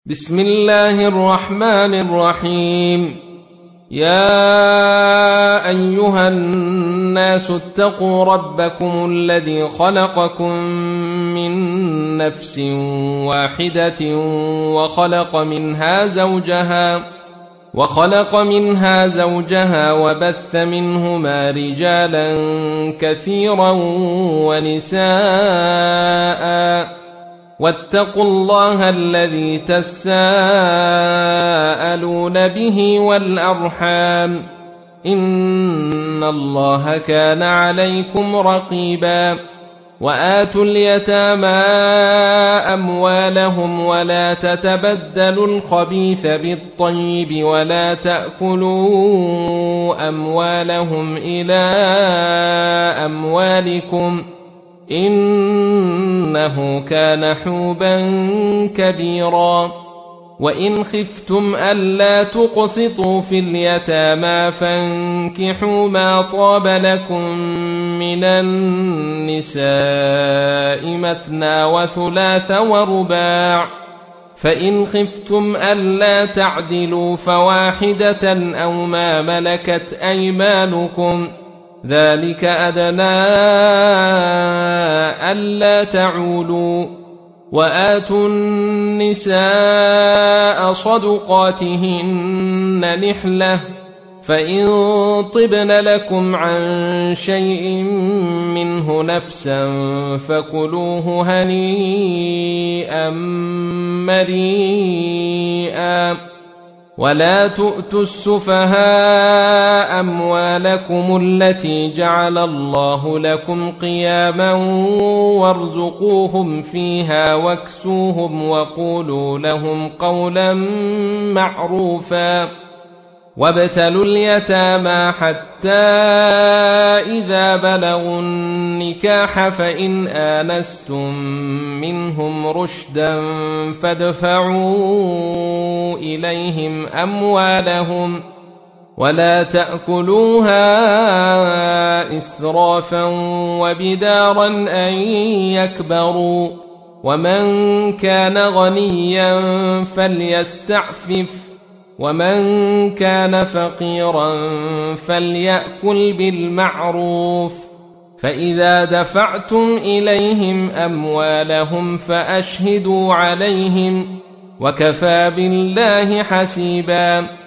بسم الله الرحمن الرحيم. يا أيها الناس اتقوا ربكم الذي خلقكم من نفس واحدة وخلق منها زوجها وبث منهما رجالا كثيرا ونساء واتقوا الله الذي تساءلون به والأرحام إن الله كان عليكم رقيبا. وآتوا اليتامى أموالهم ولا تتبدلوا الخبيث بالطيب ولا تأكلوا أموالهم إلى أموالكم إنه كان حوبا كبيرا. وإن خفتم ألا تقسطوا في اليتامى فانكحوا ما طاب لكم من النساء مثنى وثلاث ورباع، فإن خفتم ألا تعدلوا فواحدة أو ما ملكت أيمانكم ذلك أدنى ألا تعولوا. وآتوا النساء صدقاتهن نحلة، فإن طبن لكم عن شيء منه نفسا فكلوه هنيئا مريئا. ولا تؤتوا السفهاء أموالكم التي جعل الله لكم قياما وارزقوهم فيها واكسوهم وقولوا لهم قولا معروفا. وابتلوا اليتامى حتى إذا بلغوا النكاح فإن آنستم منهم رشدا فادفعوا إليهم أموالهم ولا تأكلوها إسرافا وبدارا أن يكبروا. ومن كان غنيا فليستعفف ومن كان فقيرا فليأكل بالمعروف. فإذا دفعتم إليهم أموالهم فأشهدوا عليهم وكفى بالله حسيبا.